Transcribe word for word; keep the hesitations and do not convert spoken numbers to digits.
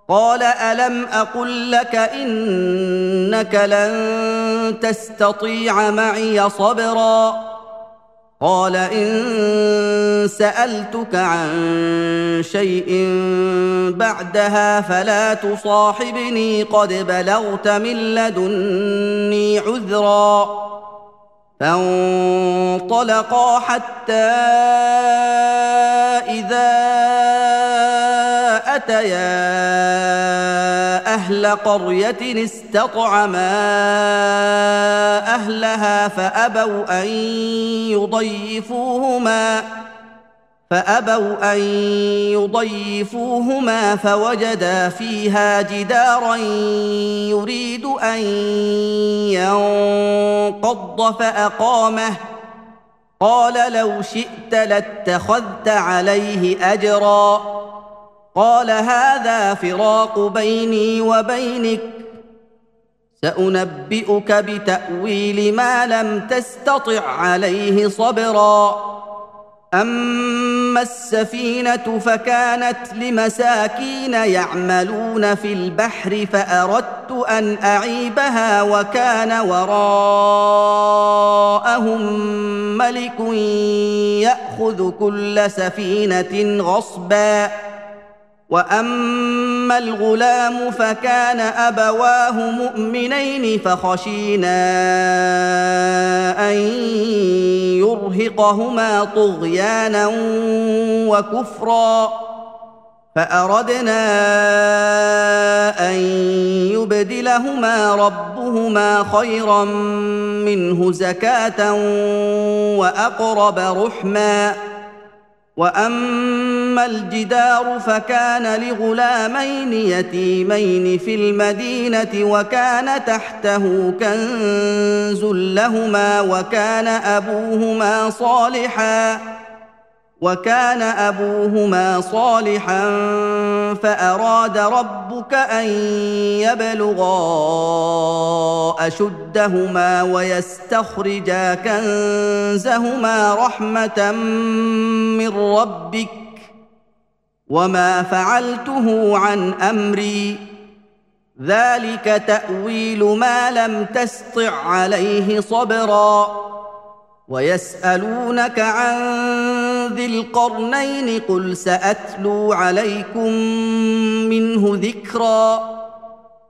قال ألم أقل لك إنك لن تستطيع معي صبرا قال إن سألتك عن شيء بعدها فلا تصاحبني قد بلغت من لدني عذرا فانطلقا حتى إذا أتيا أهل قرية استطعما أهلها فأبوا أن يضيفوهما فأبوا أن يضيفوهما فوجدا فيها جدارا يريد أن ينقض فأقامه قال لو شئت لاتخذت عليه أجرا قال هذا فراق بيني وبينك سأنبئك بتأويل ما لم تستطع عليه صبرا أما السفينة فكانت لمساكين يعملون في البحر فأردت أن أعيبها وكان وراءهم ملك يأخذ كل سفينة غصبا وأما الغلام فكان أبواه مؤمنين فخشينا أن يرهقهما طغيانا وكفرا فأردنا أن يبدلهما ربهما خيرا منه زكاة وأقرب رحما وأما الجدار فكان لغلامين يتيمين في المدينة وكان تحته كنز لهما وكان أبوهما صالحا وكان أبوهما صالحا فأراد ربك أن يبلغا أشدهما ويستخرجا كنزهما رحمة من ربك وما فعلته عن أمري ذلك تأويل ما لم تسطع عليه صبرا ويسألونك عن ذي القرنين قل سأتلو عليكم منه ذكرا